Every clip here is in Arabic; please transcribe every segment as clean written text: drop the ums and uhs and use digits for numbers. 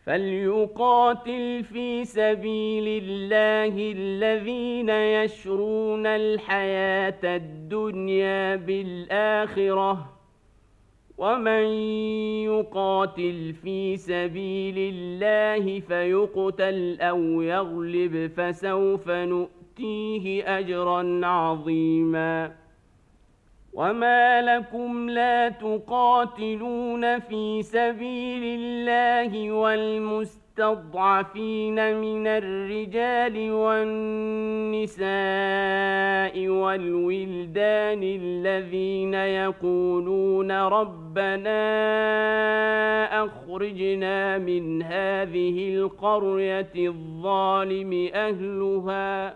فليقاتل في سبيل الله الذين يشرون الحياة الدنيا بالآخرة، ومن يقاتل في سبيل الله فيقتل أو يغلب فسوف نؤتيه أجرا عظيما. وما لكم لا تقاتلون في سبيل الله والمستضعفين من الرجال والنساء والولدان الذين يقولون ربنا أخرجنا من هذه القرية الظالم أهلها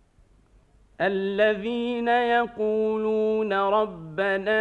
الذين يقولون ربنا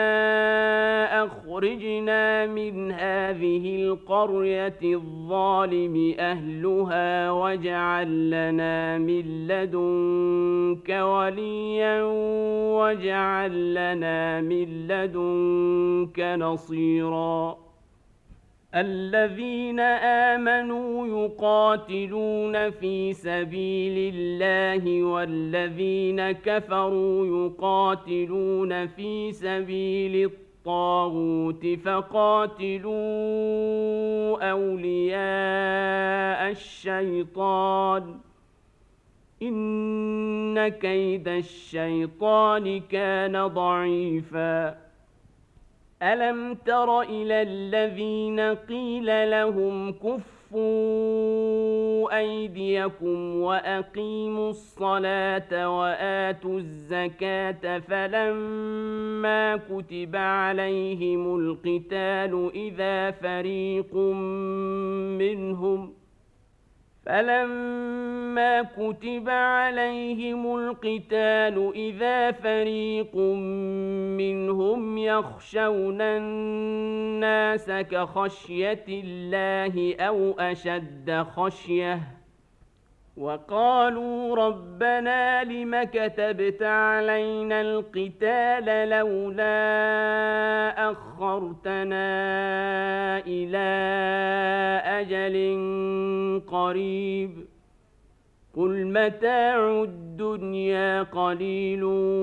أخرجنا من هذه القرية الظالم أهلها واجعل لنا من لدنك وليا واجعل لنا من لدنك نصيرا. الذين آمنوا يقاتلون في سبيل الله والذين كفروا يقاتلون في سبيل الطاغوت فقاتلوا أولياء الشيطان إن كيد الشيطان كان ضعيفا. ألم تر إلى الذين قيل لهم كفوا أيديكم وأقيموا الصلاة وآتوا الزكاة فلما كتب عليهم القتال إذا فريق منهم يخشون الناس كخشية الله أو أشد خشية وقالوا ربنا لم كتبت علينا القتال لولا أخرتنا إلى أجل قريب قل متاع الدنيا قليل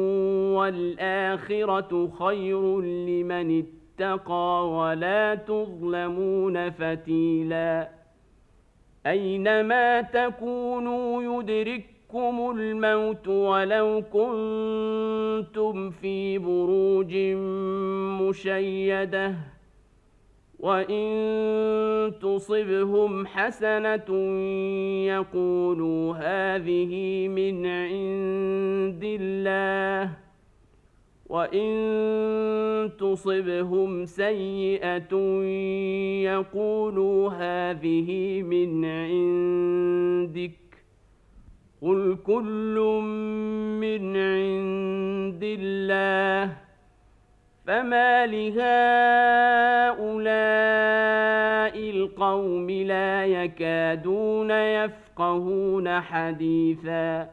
والآخرة خير لمن اتقى ولا تظلمون فتيلا. أينما تكونوا يدرككم الموت ولو كنتم في بروج مشيدة وإن تصبهم حسنة يقولوا هذه من عند الله وإن تصبهم سيئة يقولوا هذه من عندك قل كل من عند الله فما لهؤلاء القوم لا يكادون يفقهون حديثا.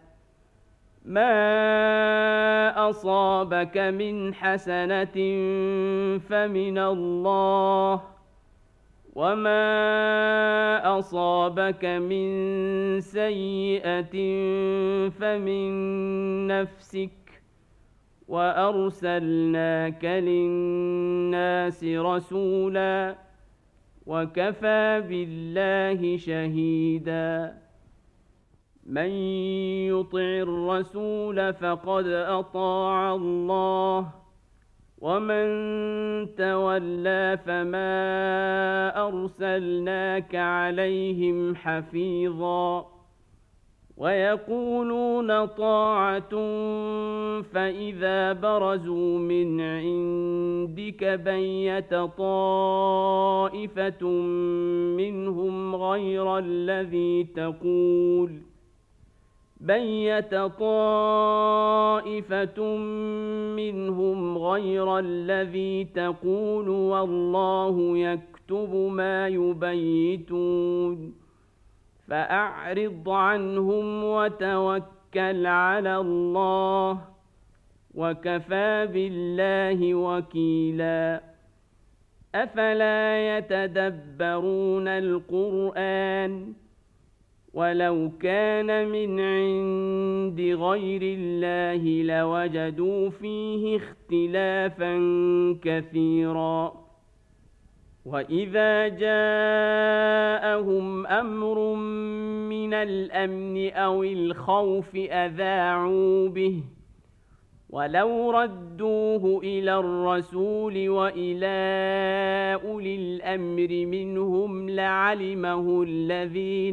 ما أصابك من حسنة فمن الله وما أصابك من سيئة فمن نفسك وأرسلناك للناس رسولا وكفى بالله شهيدا. من يطع الرسول فقد أطاع الله ومن تولى فما أرسلناك عليهم حفيظا. ويقولون طاعة فإذا برزوا من عندك بيت طائفة منهم غير الذي تقول والله يكتب ما يبيتون فأعرض عنهم وتوكل على الله وكفى بالله وكيلا. أفلا يتدبرون القرآن ولو كان من عند غير الله لوجدوا فيه اختلافا كثيرا وإذا جاءهم أمر من الأمن أو الخوف أذاعوا به ولو ردوه إلى الرسول وإلى أولي الأمر منهم لعلمه الذين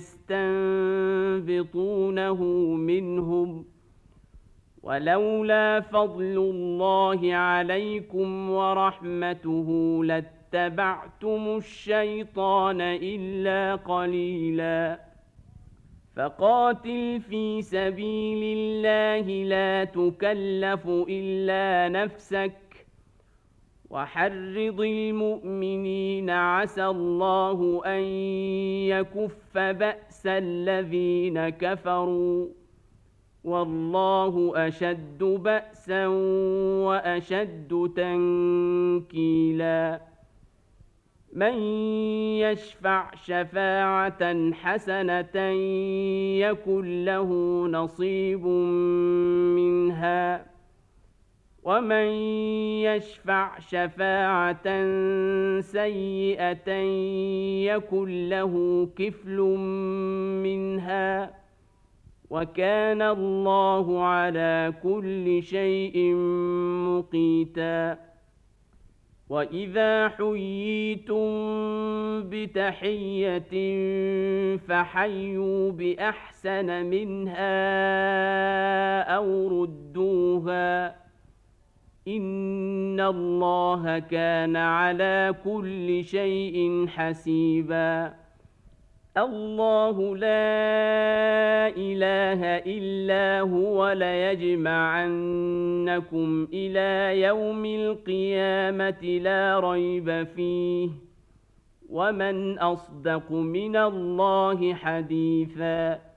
يستنبطونه منهم ولولا فضل الله عليكم ورحمته لاتبعتم الشيطان إلا قليلا فقاتل في سبيل الله لا تكلف إلا نفسك وحرض المؤمنين عسى الله أن يكف بأس الذين كفروا والله أشد بأسا وأشد تنكيلا من يشفع شفاعة حسنة يكن له نصيب منها ومن يشفع شفاعة سيئة يكن له كفل منها وكان الله على كل شيء مقيتا وإذا حييتم بتحية فحيوا بأحسن منها أو ردوها إن الله كان على كل شيء حسيبا الله لا إله إلا هو ليجمعنكم إلى يوم القيامة لا ريب فيه ومن أصدق من الله حديثا